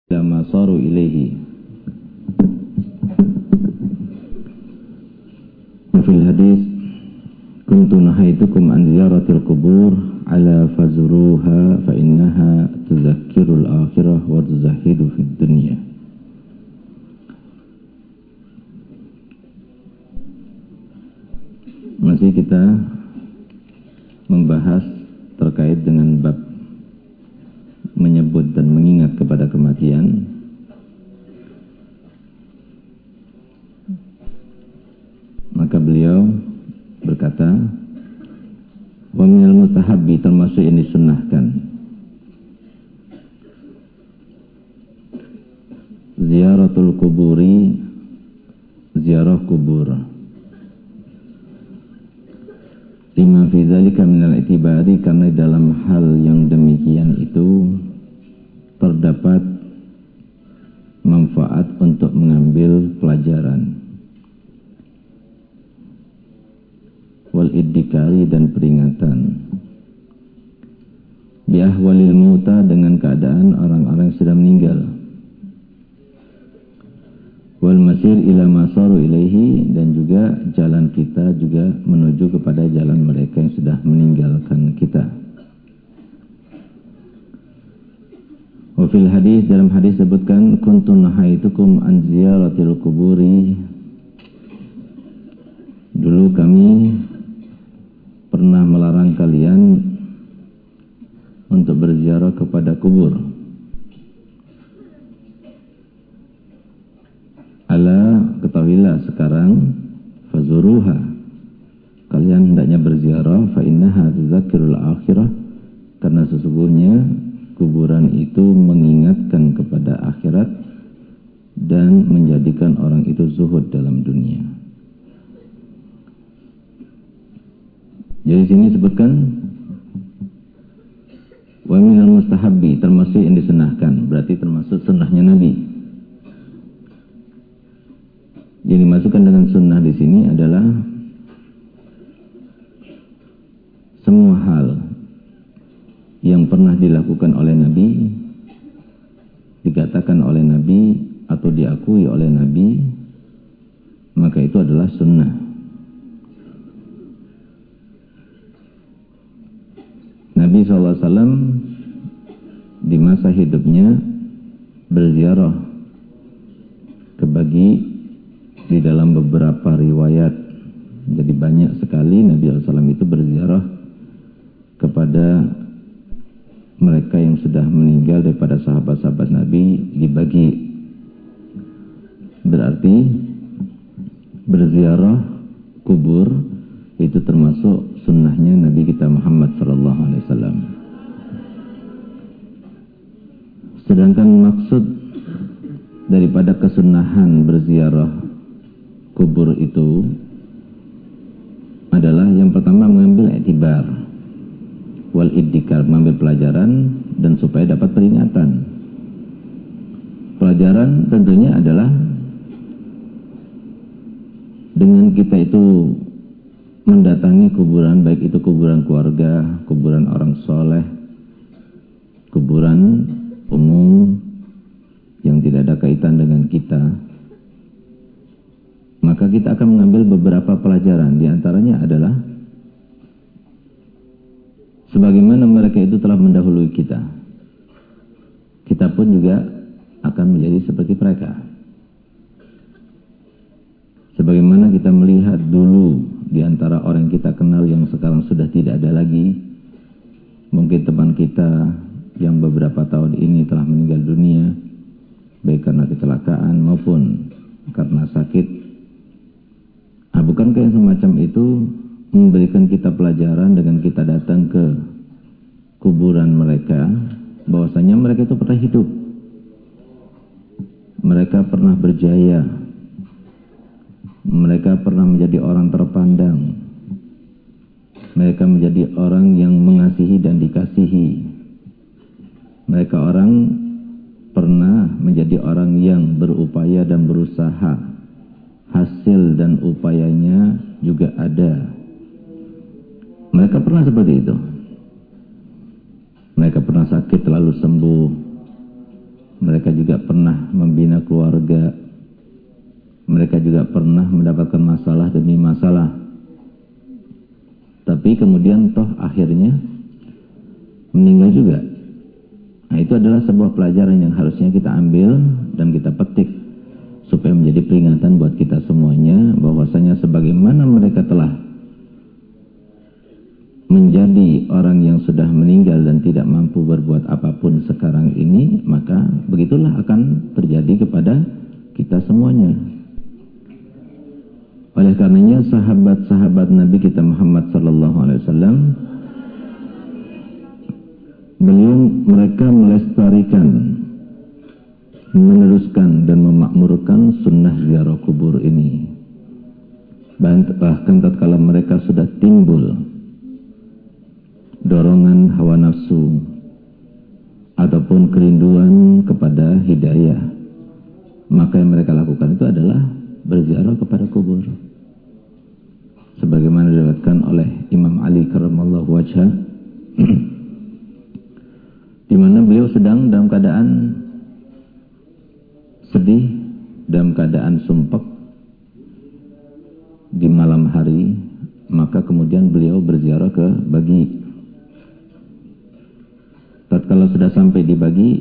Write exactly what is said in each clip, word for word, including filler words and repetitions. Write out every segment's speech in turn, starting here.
lama saru ilaihi. Fil hadis kuntu nahaitukum an ziyaratil qubur ala fazuruha fa innaha tuzakkirul akhirah wa tuzahidu fid dunya. Masih kita membahas terkait dengan bab menyebut dan mengingat kepada kematian. Maka beliau berkata, wa minal mustahabbi, termasuk yang disunnahkan, ziyaratul kuburi, ziarah kubur, lima fi dzalika minal itibari, karena dalam hal yang demikian itu terdapat manfaat untuk mengambil pelajaran, wal iddikari, dan peringatan, bi ahwalil mauta, dengan keadaan orang-orang yang sudah meninggal, wal masir ila masaru ilaihi, dan juga jalan kita juga menuju kepada jalan mereka yang sudah meninggalkan kita. Wa fil hadis, dalam hadis sebutkan, kuntu nahaitukum an ziyaratil kuburi, dulu kami pernah melarang kalian untuk berziarah kepada kubur. Ala, ketahuilah sekarang, fazuruha, kalian hendaknya berziarah, fa innaha tuzakkirul akhirah, karena sesungguhnya kuburan itu mengingatkan kepada akhirat dan menjadikan orang itu zuhud dalam dunia. Jadi sini sebutkan wa minal mustahabbi, termasuk yang disunahkan, berarti termasuk sunnahnya Nabi. Yang dimasukkan dengan sunnah di sini adalah semua hal yang pernah dilakukan oleh Nabi, dikatakan oleh Nabi, atau diakui oleh Nabi, maka itu adalah sunnah. Nabi shallallahu alaihi wasallam di masa hidupnya berziarah ke bagi di dalam beberapa riwayat. Jadi banyak sekali Nabi shallallahu alaihi wasallam itu berziarah kepada mereka yang sudah meninggal daripada sahabat-sahabat Nabi dibagi. Berarti berziarah kubur itu termasuk sunnahnya Nabi kita Muhammad sallallahu alaihi wasallam. Sedangkan maksud daripada kesunahan berziarah kubur itu adalah yang pertama mengambil iktibar, wal iddikar, mengambil pelajaran dan supaya dapat peringatan. Pelajaran tentunya adalah dengan kita itu mendatangi kuburan, baik itu kuburan keluarga, kuburan orang soleh, kuburan umum yang tidak ada kaitan dengan kita, maka kita akan mengambil beberapa pelajaran. Di antaranya adalah sebagaimana mereka itu telah mendahului kita, kita pun juga akan menjadi seperti mereka. Sebagaimana kita melihat dulu di antara orang yang kita kenal yang sekarang sudah tidak ada lagi, mungkin teman kita yang beberapa tahun ini telah meninggal dunia, baik karena kecelakaan maupun karena sakit. Nah, bukankah yang semacam itu memberikan kita pelajaran dengan kita datang ke kuburan mereka, bahwasanya mereka itu pernah hidup, mereka pernah berjaya, mereka pernah menjadi orang terpandang, mereka menjadi orang yang mengasihi dan dikasihi, mereka orang pernah menjadi orang yang berupaya dan berusaha, hasil dan upayanya juga ada. Mereka pernah seperti itu. Mereka pernah sakit lalu sembuh. mereka juga pernah membina keluarga, mereka juga pernah mendapatkan masalah demi masalah. Tapi kemudian toh akhirnya meninggal juga. Nah, itu adalah sebuah pelajaran yang harusnya kita ambil dan kita petik supaya menjadi peringatan buat kita semuanya, bahwasanya sebagaimana mereka telah menjadi orang yang sudah meninggal dan tidak mampu berbuat apapun sekarang ini, maka begitulah akan terjadi kepada kita semuanya. Oleh karenanya sahabat-sahabat Nabi kita Muhammad sallallahu alaihi wasallam, beliau mereka melestarikan, meneruskan dan memakmurkan sunnah ziarah kubur ini. Bahkan tatkala mereka sudah timbul dorongan hawa nafsu ataupun kerinduan kepada hidayah, maka yang mereka lakukan itu adalah berziarah kepada kubur. Sebagaimana diriwayatkan oleh Imam Ali karramallahu wajhah, di mana beliau sedang dalam keadaan sedih, dalam keadaan sumpek di malam hari, maka kemudian beliau berziarah ke Baqi. Tatkala sudah sampai di Baqi,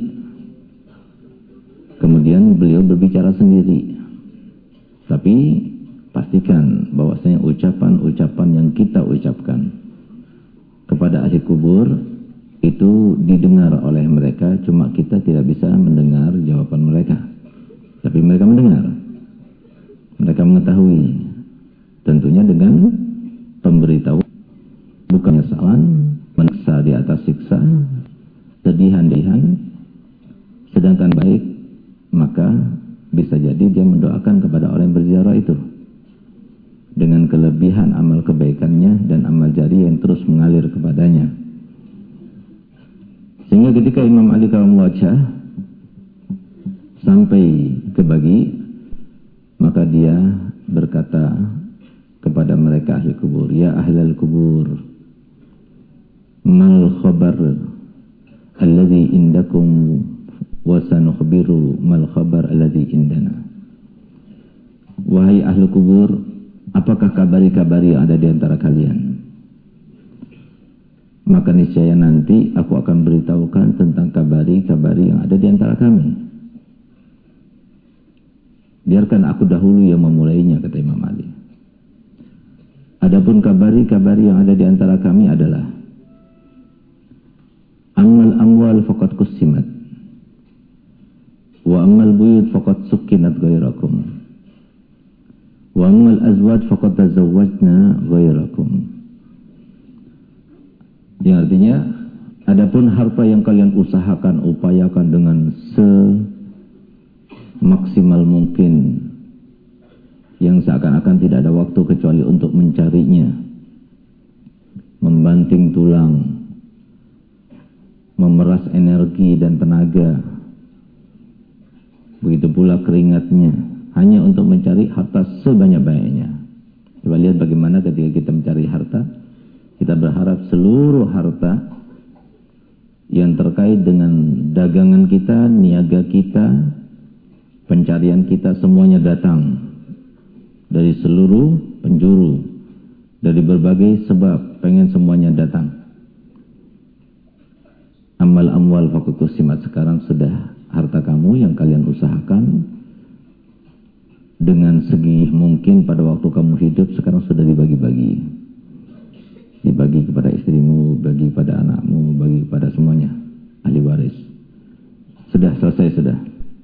kemudian beliau berbicara sendiri. Tapi pastikan bahwasanya ucapan-ucapan yang kita ucapkan kepada ahli kubur itu didengar oleh mereka, cuma kita tidak bisa mendengar jawaban mereka. Tapi mereka mendengar, mereka mengetahui, tentunya dengan pemberitahuan, bukannya salah, meneksa di atas siksa, sedihan-dihan, sedangkan baik, maka bisa jadi dia mendoakan kepada orang yang berziarah itu dengan kelebihan amal kebaikannya dan amal jari yang terus mengalir kepadanya. Sehingga ketika Imam Ali karramallahu wajhah sampai ke Baqi, maka dia berkata kepada mereka ahli kubur, ya ahlal kubur, mal khabar alladhi indakum wa sanukhbiru mal khabar alladhi indana. Wahai ahli kubur, apakah kabari-kabari yang ada di antara kalian? Maka niscaya nanti aku akan beritahukan tentang kabari-kabari yang ada di antara kami. Biarkan aku dahulu yang memulainya, kata Imam Ali. Adapun kabari-kabari yang ada di antara kami adalah ammal amwal faqad qusimat wa ammal buyut faqad sukkinat ghairakum wa ammal azwaj faqad tazawwajna ghairakum. Yang artinya, adapun harta yang kalian usahakan, upayakan dengan semaksimal mungkin, yang seakan-akan tidak ada waktu kecuali untuk mencarinya, membanting tulang, memeras energi dan tenaga, begitu pula keringatnya, hanya untuk mencari harta sebanyak-banyaknya. Coba lihat bagaimana ketika kita mencari harta, kita berharap seluruh harta yang terkait dengan dagangan kita, niaga kita, pencarian kita, semuanya datang dari seluruh penjuru, dari berbagai sebab, pengen semuanya datang. Amal amwal faqad simat, sekarang sudah harta kamu yang kalian usahakan dengan segi mungkin pada waktu kamu hidup, sekarang sudah dibagi-bagi. Dibagi kepada istrimu, bagi pada anakmu, bagi kepada semuanya, ahli waris. Sudah selesai, sudah.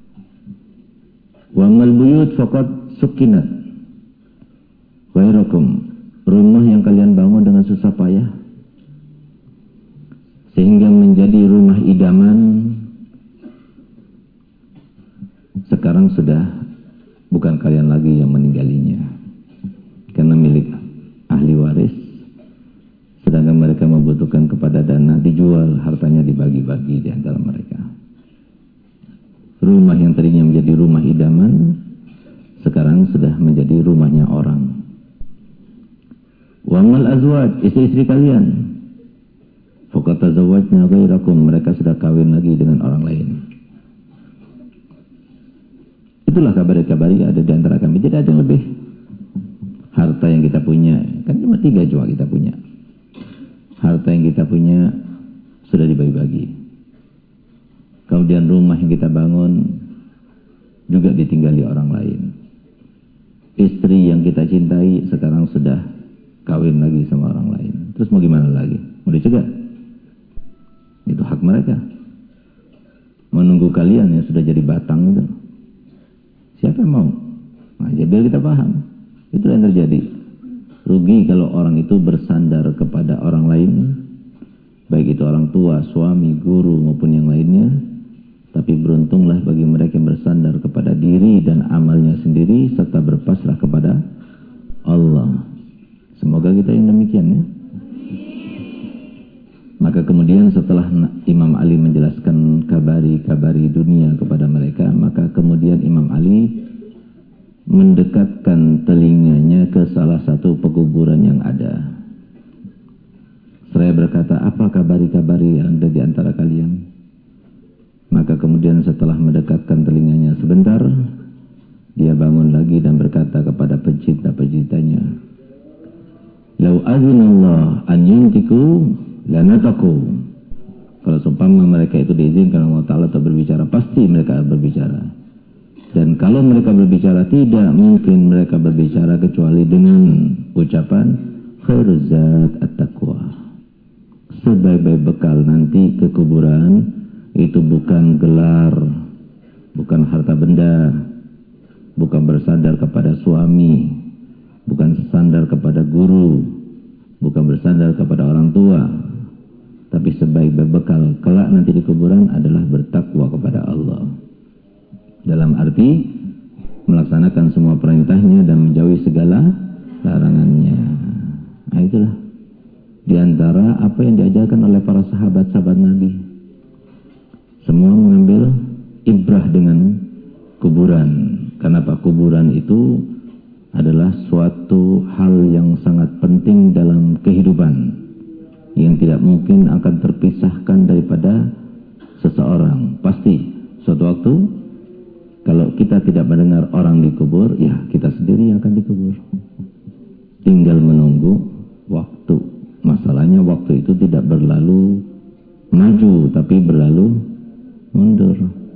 Wa amal buyut faqad sukinat ghairakum, rumah yang kalian bangun dengan susah payah sehingga menjadi rumah idaman, sekarang sudah bukan kalian lagi yang meninggalnya, karena milik ahli waris. Sedangkan mereka membutuhkan kepada dana, dijual, hartanya dibagi-bagi di antara mereka. Rumah yang tadinya menjadi rumah idaman, sekarang sudah menjadi rumahnya orang. Wa amal azwaj, istri-istri kalian, faqad tazawwajna ghairakum, mereka sudah kawin lagi dengan orang lain. Betullah kabari-kabari ada di antara kami. Tidak ada yang lebih. Harta yang kita punya, kan cuma tiga cuma kita punya. Harta yang kita punya sudah dibagi-bagi. Kemudian rumah yang kita bangun juga ditinggali orang lain. Istri yang kita cintai sekarang sudah kawin lagi sama orang lain. Terus mau gimana lagi? Mau dicegah? Itu hak mereka. Menunggu kalian yang sudah jadi batang itu. Siapa yang mau? Nah, jadi biar kita paham. Itulah yang terjadi. Rugi kalau orang itu bersandar kepada orang lain, baik itu orang tua, suami, guru maupun yang lainnya. Tapi beruntunglah bagi mereka yang bersandar kepada diri dan amalnya sendiri serta berpasrah kepada Allah. Semoga kita yang demikian ya. Maka kemudian setelah Imam Ali menjelaskan kabari-kabari dunia kepada mereka, maka kemudian Imam Ali mendekatkan telinganya ke salah satu pekuburan yang ada. Seraya berkata, apa kabari-kabari yang ada di antara kalian? Maka kemudian setelah mendekatkan telinganya sebentar, dia bangun lagi dan berkata kepada pecinta-pecintanya, Lau azinallah an yuntiku lanataku. Kalau seumpama mereka itu diizinkan Allah Ta'ala untuk berbicara, pasti mereka berbicara. Dan kalau mereka berbicara, tidak mungkin mereka berbicara kecuali dengan ucapan khairuz zat at-taqwa. Sebaik-baik bekal nanti ke kuburan itu bukan gelar, bukan harta benda, bukan bersandar kepada suami, bukan bersandar kepada guru, bukan bersandar kepada orang tua, tapi sebaik-baik bekal kelak nanti di kuburan adalah bertakwa kepada Allah. Dalam arti melaksanakan semua perintahnya dan menjauhi segala larangannya. Nah itulah di antara apa yang diajarkan oleh para sahabat-sahabat Nabi. Semua mengambil ibrah dengan kuburan. Kenapa? Kuburan itu adalah suatu hal yang sangat penting dalam kehidupan, yang tidak mungkin akan terpisahkan daripada seseorang. Pasti suatu waktu kalau kita tidak mendengar orang dikubur, ya kita sendiri yang akan dikubur. Tinggal menunggu waktu. Masalahnya waktu itu tidak berlalu maju, tapi berlalu mundur.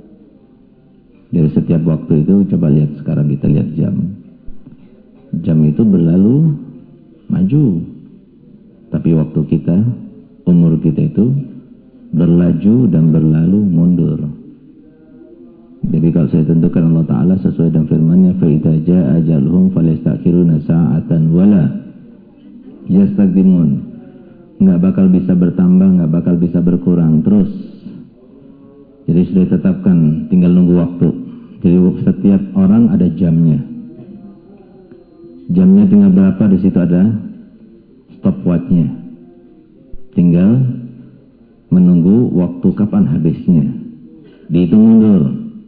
Dari setiap waktu itu, coba lihat sekarang kita lihat jam. Jam itu berlalu maju. Tapi waktu kita, umur kita itu berlaju dan berlalu mundur. Jadi kalau saya tentukan Allah Ta'ala sesuai dengan firman-Nya, فَإِذَا جَاءَ أَجَلُهُمْ فَلَيَسْتَأْخِرُونَ سَاعَةً وَلَا يَسْتَقْدِمُونَ. Nggak bakal bisa bertambah, nggak bakal bisa berkurang terus. Jadi sudah ditetapkan, tinggal nunggu waktu. Jadi setiap orang ada jamnya. Jamnya tinggal berapa, di situ ada stopwatch-nya. Tinggal menunggu waktu kapan habisnya. Dihitung mundur.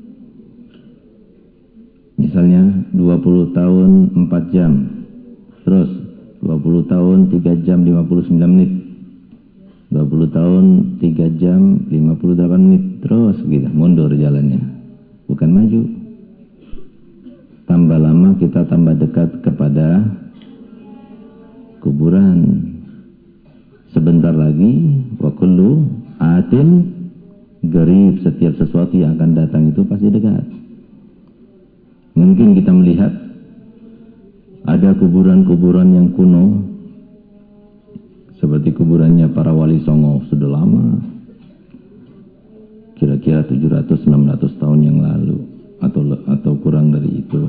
Misalnya dua puluh tahun empat jam, terus dua puluh tahun tiga jam lima puluh sembilan menit, dua puluh tahun tiga jam lima puluh delapan menit, terus gitu, mundur jalannya, bukan maju. Tambah lama kita tambah dekat kepada kuburan. Sebentar lagi, wa kullu atin garib, setiap sesuatu yang akan datang itu pasti dekat. Mungkin kita melihat ada kuburan-kuburan yang kuno, seperti kuburannya para wali songo sudah lama, kira-kira tujuh ratus sampai enam ratus tahun yang lalu, atau atau kurang dari itu.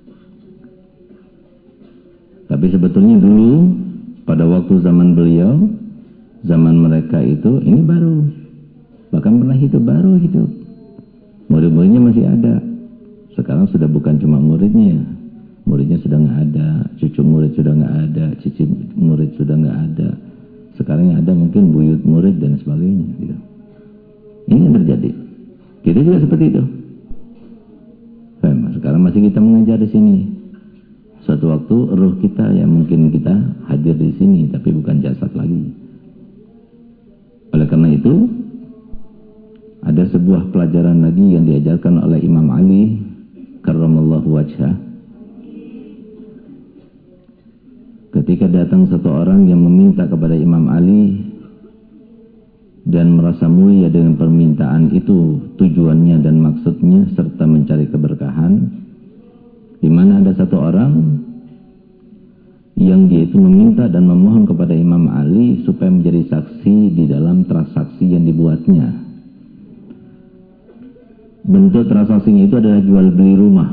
Tapi sebetulnya dulu pada waktu zaman beliau, zaman mereka itu ini baru, bahkan pernah hidup, baru hidup, murid-muridnya masih ada. Sekarang sudah bukan cuma muridnya, muridnya sudah nggak ada, cucu murid sudah nggak ada, cici murid sudah nggak ada. Sekarang yang ada mungkin buyut murid dan sebagainya. Gitu. Ini yang terjadi. Kita juga seperti itu. Sekarang masih kita mengajar di sini. Suatu waktu ruh kita yang mungkin kita hadir di sini, tapi bukan jasad lagi. Oleh karena itu, ada sebuah pelajaran lagi yang diajarkan oleh Imam Ali karramallahu orang yang meminta kepada Imam Ali dan merasa mulia dengan permintaan itu tujuannya dan maksudnya serta mencari keberkahan, di mana ada satu orang yang dia itu meminta dan memohon kepada Imam Ali supaya menjadi saksi di dalam transaksi yang dibuatnya. Bentuk transaksinya itu adalah jual beli rumah.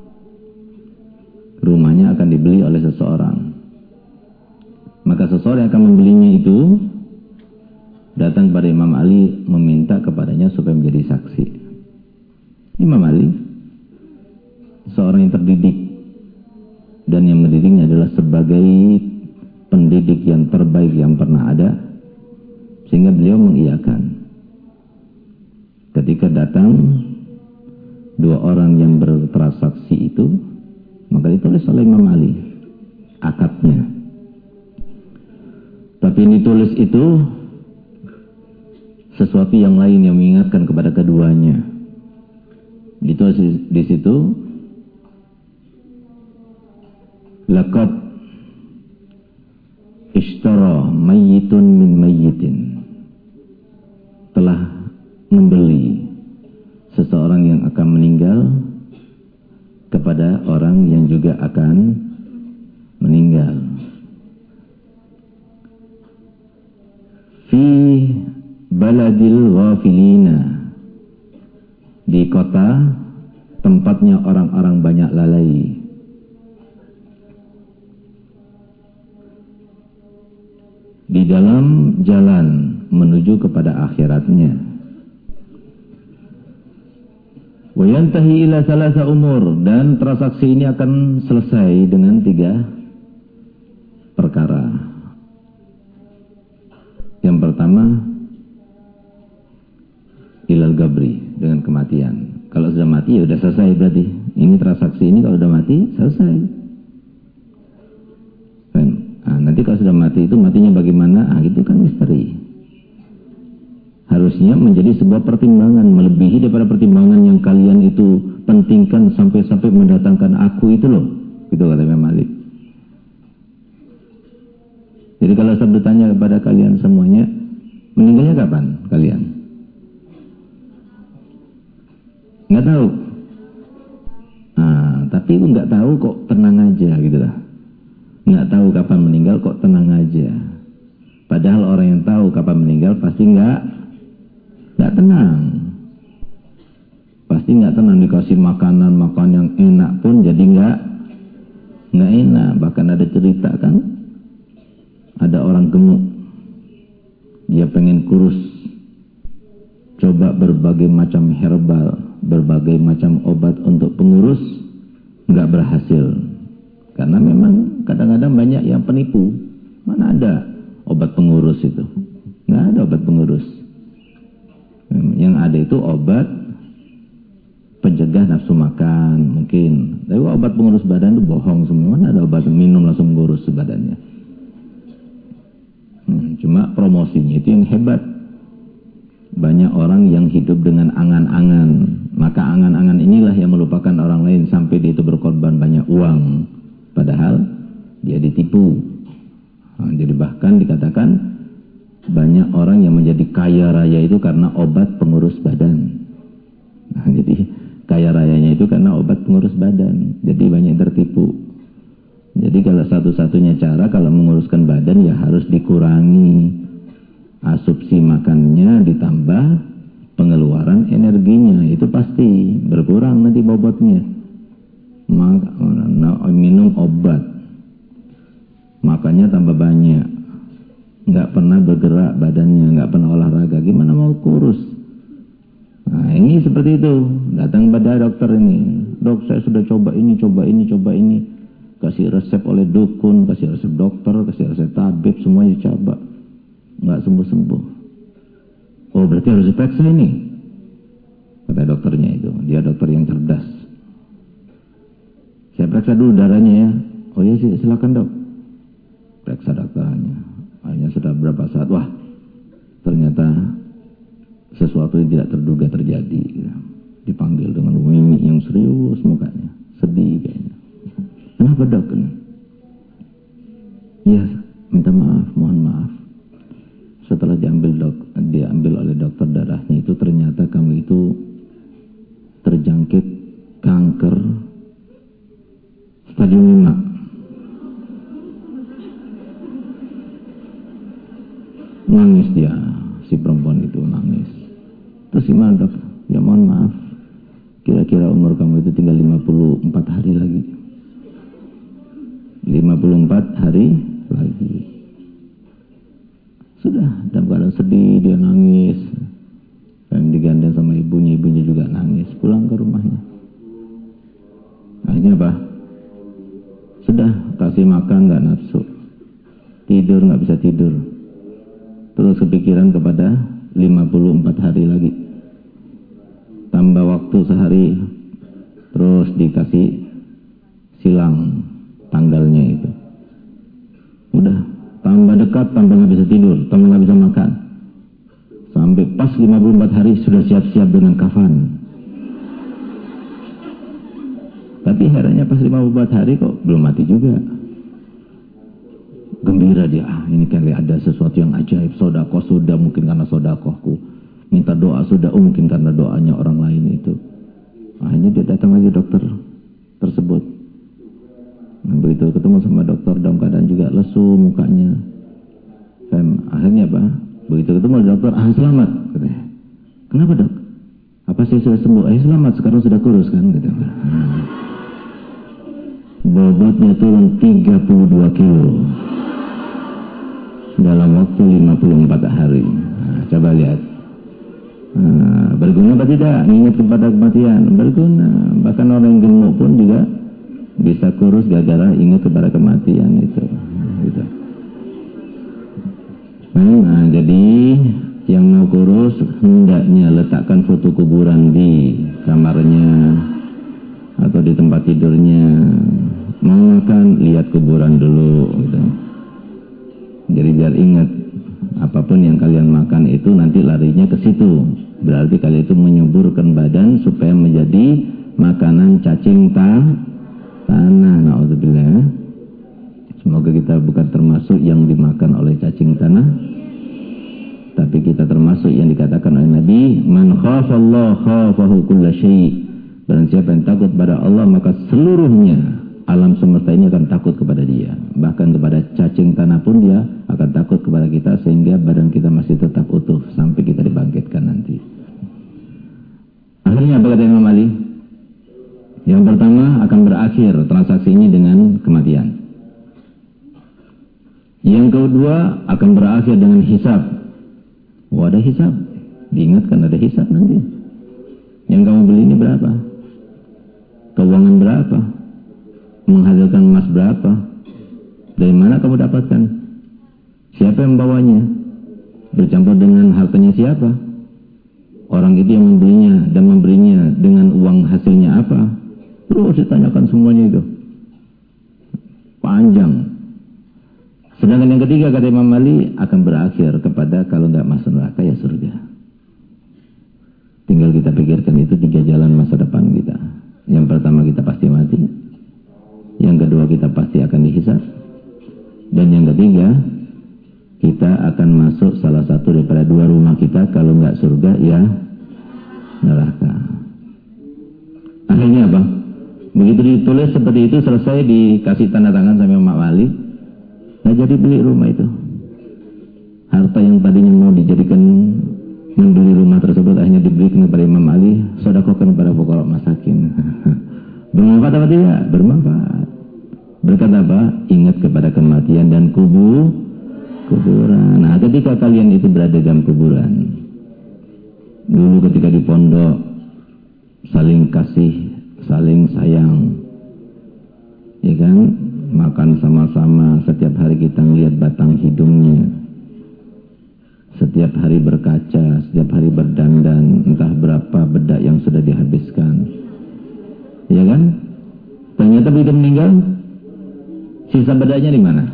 Rumahnya akan dibeli oleh seseorang. Maka seseorang yang akan membelinya itu datang kepada Imam Ali meminta kepadanya supaya menjadi saksi. Imam Ali seorang yang terdidik, dan yang mendidiknya adalah sebagai pendidik yang terbaik yang pernah ada, sehingga beliau mengiyakan. Ketika datang dua orang yang bertransaksi itu, maka ditulis oleh Imam Ali akadnya. Tapi yang ditulis itu sesuatu yang lain yang mengingatkan kepada keduanya. Ditulis di situ, laqad ishtara mayyitun min mayyitin, telah membeli seseorang yang akan meninggal kepada orang yang juga akan meninggal. Fi baladil ghafilina, di kota tempatnya orang-orang banyak lalai. Di dalam jalan menuju kepada akhiratnya. Wa yantahi ila salasa umur, dan transaksi ini akan selesai dengan tiga perkara. Yang pertama, ilal gabri, dengan kematian. Kalau sudah mati ya sudah selesai berarti. Ini transaksi ini kalau sudah mati selesai. Nah, nanti kalau sudah mati itu matinya bagaimana? Ah, itu kan misteri. Harusnya menjadi sebuah pertimbangan, melebihi daripada pertimbangan yang kalian itu pentingkan sampai-sampai mendatangkan aku itu loh. Itu kata Imam Malik. Jadi kalau saya bertanya kepada kalian semuanya, meninggalnya kapan kalian? Nggak tahu. Nah, tapi nggak tahu kok tenang aja gitu lah. Nggak tahu kapan meninggal kok tenang aja. Padahal orang yang tahu kapan meninggal pasti nggak nggak tenang. Pasti nggak tenang, dikasih makanan makan yang enak pun jadi nggak nggak enak. Bahkan ada cerita kan, ada orang gemuk, dia pengen kurus, coba berbagai macam herbal, berbagai macam obat untuk pengurus, nggak berhasil. Karena memang kadang-kadang banyak yang penipu. Mana ada obat pengurus itu? Nggak ada obat pengurus. Yang ada itu obat pencegah nafsu makan mungkin. Tapi obat pengurus badan itu bohong semua. Mana ada obat minum langsung ngurus badannya. Hmm, cuma promosinya itu yang hebat. Banyak orang yang hidup dengan angan-angan. Maka angan-angan inilah yang melupakan orang lain sampai dia itu berkorban banyak uang. Padahal dia ditipu. Nah, jadi bahkan dikatakan banyak orang yang menjadi kaya raya itu karena obat pengurus badan. Nah, jadi kaya rayanya itu karena obat pengurus badan. Jadi banyak yang tertipu. Jadi kalau satu-satunya cara kalau menguruskan badan ya harus dikurangi asumsi makannya, ditambah pengeluaran energinya. Itu pasti berkurang nanti bobotnya. Maka, minum obat, makannya tambah banyak, nggak pernah bergerak badannya, nggak pernah olahraga, gimana mau kurus? Nah ini seperti itu, datang pada dokter ini, dok saya sudah coba ini, coba ini, coba ini, kasih resep oleh dukun, kasih resep dokter, kasih resep tabib, semuanya coba, nggak sembuh-sembuh. Oh berarti harus diperiksa ini, kata dokternya itu, dia dokter yang cerdas. Saya periksa dulu darahnya ya. Oh iya sih, silakan dok. Periksa dokternya. Hanya sudah berapa saat, wah ternyata sesuatu yang tidak terduga terjadi. Dipanggil dengan mimik yang serius mukanya, sedih kayaknya. Kenapa dok? Iya, minta maaf. penyakit kanker stadium lima. Nangis dia, si perempuan itu nangis. Terus gimana dok? Ya mohon maaf, kira-kira umur kamu itu tinggal lima puluh empat hari lagi. lima puluh empat hari lagi. Sudah, dalam keadaan sedih, dia nangis. Dan digandeng sama ibunya, ibunya juga nangis. Pulang ke rumahnya. Akhirnya apa? Sudah, kasih makan gak nafsu, tidur gak bisa tidur. Terus kepikiran kepada lima puluh empat hari lagi. Tambah waktu sehari, terus dikasih silang tanggalnya itu. Udah, tambah dekat, tambah gak bisa tidur, tambah gak bisa makan. Sampai pas lima puluh empat hari sudah siap-siap dengan kafan. Tapi herannya pas lima puluh empat hari kok belum mati juga. Gembira dia, ah ini kan ada sesuatu yang ajaib. Sodakoh sudah, mungkin karena sodakohku. Minta doa sudah, oh, mungkin karena doanya orang lain itu. Akhirnya dia datang lagi dokter tersebut. Nah, begitu ketemu sama dokter dalam keadaan juga lesu mukanya. Fem, akhirnya apa? Begitu ketemu dokter, ah selamat. Katanya. Kenapa dok? Apa saya sudah sembuh? Eh selamat, sekarang sudah kurus kan? Gitu. Hmm. Bobotnya turun tiga puluh dua kilo dalam waktu lima puluh empat hari. Nah, coba lihat. Nah, berguna apa tidak? Ingat kepada kematian. Berguna. Bahkan orang yang gemuk pun juga bisa kurus gara-gara ingat kepada kematian itu. Gitu. Nah, jadi yang mau kurus hendaknya letakkan foto kuburan di kamarnya atau di tempat tidurnya. Mau makan, lihat kuburan dulu gitu. Jadi biar ingat, apapun yang kalian makan itu nanti larinya ke situ. Berarti kalian itu menyuburkan badan supaya menjadi makanan cacing ta tanah. Na'udzubillah. Semoga kita bukan termasuk yang dimakan oleh cacing tanah, tapi kita termasuk yang dikatakan oleh Nabi, man khafallah khafahu kulla syai'. Barang siapa yang takut pada Allah, maka seluruhnya alam semesta ini akan takut kepada dia. Bahkan kepada cacing tanah pun dia akan takut kepada kita, sehingga badan kita masih tetap utuh sampai kita dibangkitkan nanti. Akhirnya apa kata Imam Ali? Yang pertama akan berakhir transaksi ini dengan kematian. Yang kedua akan berakhir dengan hisab. Oh, ada hisab. Diingatkan ada hisab nanti. Yang kamu beli ini berapa? Keuangan berapa? Menghasilkan emas berapa? Dari mana kamu dapatkan? Siapa yang membawanya? Bercampur dengan hartanya siapa? Orang itu yang membelinya dan memberinya dengan uang hasilnya apa? Terus ditanyakan semuanya itu. Panjang. Sedangkan yang ketiga kata Imam Ali akan berakhir kepada kalau tidak masuk neraka ya surga. Tinggal kita pikirkan itu tiga jalan masa depan kita. Yang pertama kita pasti mati. Yang kedua kita pasti akan dihisab. Dan yang ketiga kita akan masuk salah satu daripada dua rumah kita, kalau nggak surga ya neraka. Akhirnya apa? Begitu ditulis seperti itu, selesai dikasih tanda tangan sama Imam Ali. Nah jadi beli rumah itu. Harta yang tadinya mau dijadikan membeli rumah tersebut akhirnya diberikan kepada Imam Ali, sedekahkan kepada fuqara masakin. Bermanfaat apa tidak? Bermanfaat. Berkata apa? Ingat kepada kematian dan kubur, kuburan. Nah ketika kalian itu berada dalam kuburan, dulu ketika di pondok saling kasih, saling sayang, ya kan? Makan sama-sama, setiap hari kita melihat batang hidungnya, setiap hari berkaca, setiap hari berdandan, entah berapa bedak yang sudah dihabiskan, ya kan? Ternyata begitu meninggal, sisa bedaknya di mana?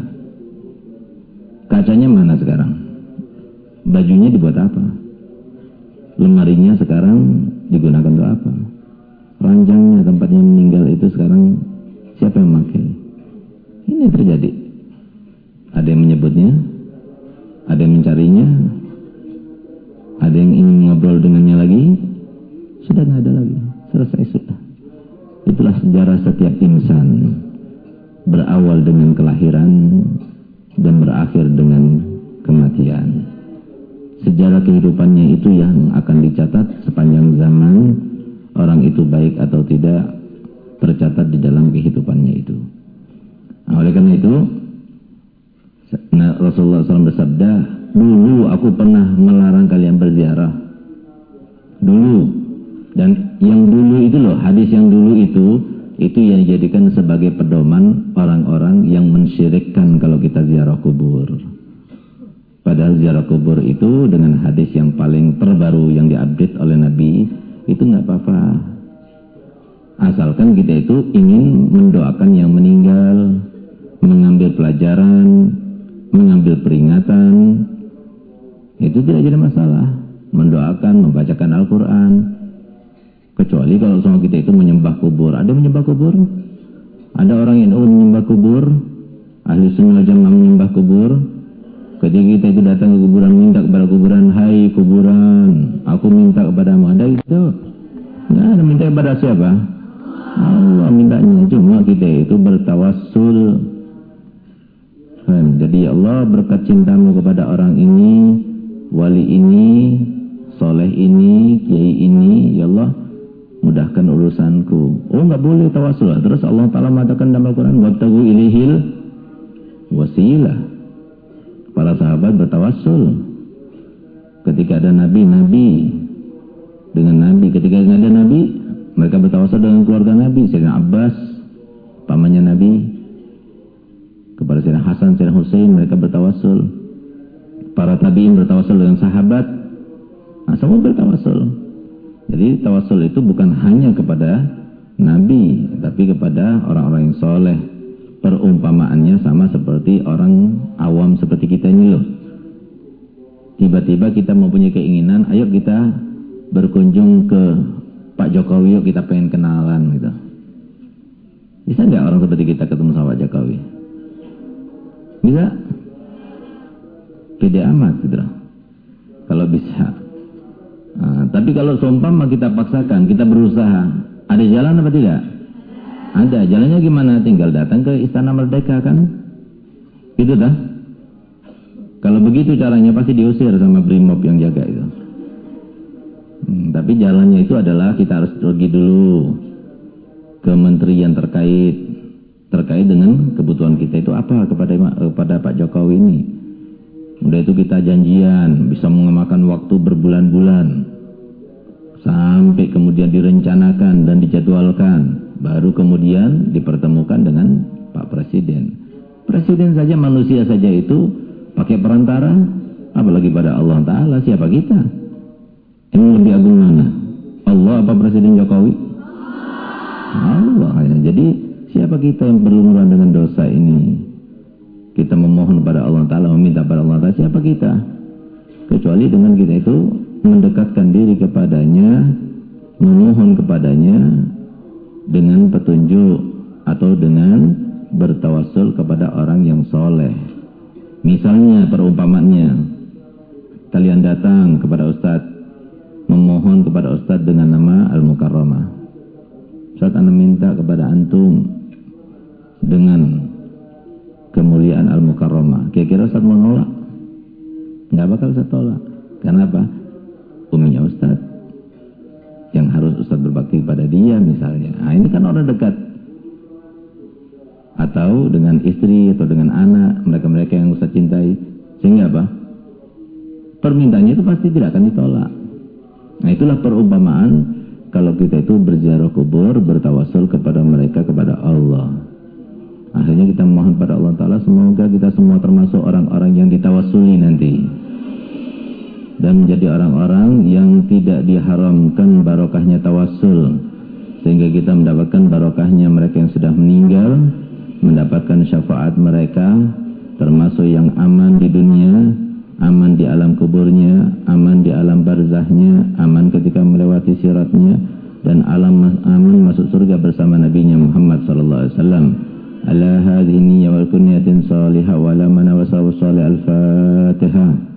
Kacanya mana sekarang? Bajunya dibuat apa? Lemarinya sekarang digunakan untuk apa? Ranjangnya, tempatnya meninggal itu sekarang siapa yang memakai? Ini terjadi. Ada yang menyebutnya, ada yang mencarinya, ada yang ingin ngobrol dengannya lagi, sudah nggak ada lagi, selesai sudah. Itulah sejarah setiap insan, berawal dengan kelahiran dan berakhir dengan kematian. Sejarah kehidupannya itu yang akan dicatat sepanjang zaman. Orang itu baik atau tidak tercatat di dalam kehidupannya itu. Nah, oleh karena itu Rasulullah shallallahu alaihi wasallam bersabda, dulu aku pernah melarang kalian berziarah. Dulu. Dan yang dulu itu loh, hadis yang dulu itu, itu yang dijadikan sebagai pedoman orang-orang yang mensyirikkan kalau kita ziarah kubur. Padahal ziarah kubur itu dengan hadis yang paling terbaru yang diupdate oleh Nabi, itu nggak apa-apa. Asalkan kita itu ingin mendoakan yang meninggal, mengambil pelajaran, mengambil peringatan, itu tidak jadi masalah. Mendoakan, membacakan Al-Quran. Kecuali kalau sama kita itu menyembah kubur. Ada menyembah kubur? Ada orang yang oh, menyembah kubur? Ahli sunnah jamaah menyembah kubur? Ketika kita itu datang ke kuburan, minta kepada kuburan, hai kuburan, aku minta kepadamu. Ada itu? Nggak ada. Minta kepada siapa? Allah mintanya. Cuma kita itu bertawassul. Jadi ya Allah, berkat cintamu kepada orang ini, wali ini, soleh ini, kiai ini, ya Allah, mudahkan urusanku. Oh, nggak boleh tawassul. Terus Allah Ta'ala mengatakan dalam Al-Quran, wabtagu ilihil wasilah. Para sahabat bertawassul. Ketika ada Nabi, Nabi dengan Nabi. Ketika tidak ada Nabi, mereka bertawassul dengan keluarga Nabi. Sayyidina Abbas, pamannya Nabi, kepada Sayyidina Hasan, Sayyidina Husain, mereka bertawassul. Para tabi'in bertawassul dengan sahabat. Nah, semua bertawassul. Jadi tawassul itu bukan hanya kepada Nabi, tapi kepada orang-orang yang soleh. Perumpamaannya sama seperti orang awam seperti kita ini loh. Tiba-tiba kita mempunyai keinginan, ayo kita berkunjung ke Pak Jokowi, yuk kita pengen kenalan gitu. Bisa nggak orang seperti kita ketemu sama Pak Jokowi? Bisa? Pede amat gitu. Kalau bisa. Nah, tapi kalau seumpama kita paksakan, kita berusaha, ada jalan apa tidak? Ada. Jalannya gimana? Tinggal datang ke Istana Merdeka kan? Gitu dah. Kalau begitu caranya pasti diusir sama Brimob yang jaga itu. Hmm, tapi jalannya itu adalah kita harus pergi dulu ke menteri yang terkait terkait dengan kebutuhan kita itu apa kepada kepada Pak Jokowi ini. Udah itu kita janjian, bisa memakan waktu berbulan-bulan sampai kemudian direncanakan dan dijadwalkan, baru kemudian dipertemukan dengan Pak Presiden. Presiden saja, manusia saja itu pakai perantara, apalagi pada Allah Ta'ala. Siapa kita? Ini lebih agung mana? Allah apa Presiden Jokowi? Allah. Jadi siapa kita yang berlumuran dengan dosa ini? Kita memohon pada Allah Ta'ala, meminta pada Allah Ta'ala. Siapa kita? Kecuali dengan kita itu mendekatkan diri kepadanya, memohon kepadanya dengan petunjuk atau dengan bertawassul kepada orang yang soleh. Misalnya perumpamaannya, kalian datang kepada Ustadz, memohon kepada Ustadz dengan nama Al-Mukarramah. Ustadz, ana minta kepada antum dengan kemuliaan Al-Mukarramah. Kira-kira Ustadz mau nolak? Nggak bakal Ustadz tolak. Kenapa? Uminya Ustadz yang harus Ustadz berbakti kepada dia misalnya. Nah, ini kan orang dekat. Atau dengan istri atau dengan anak, mereka-mereka yang Ustadz cintai. Sehingga apa? Permintaannya itu pasti tidak akan ditolak. Nah, itulah perumpamaan kalau kita itu berziarah kubur, bertawassul kepada mereka, kepada Allah. Akhirnya kita mohon pada Allah Ta'ala, semoga kita semua termasuk orang-orang yang ditawasuli nanti, dan menjadi orang-orang yang tidak diharamkan barokahnya tawassul, sehingga kita mendapatkan barokahnya mereka yang sudah meninggal, mendapatkan syafaat mereka, termasuk yang aman di dunia, aman di alam kuburnya, aman di alam barzahnya, aman ketika melewati siratnya, dan alam aman masuk surga bersama Nabi-Nya Muhammad sallallahu alaihi wasallam. Ala hadhihi niyya wal kunniyatin salihah wa la mana wa sallallahu al-Fatihah.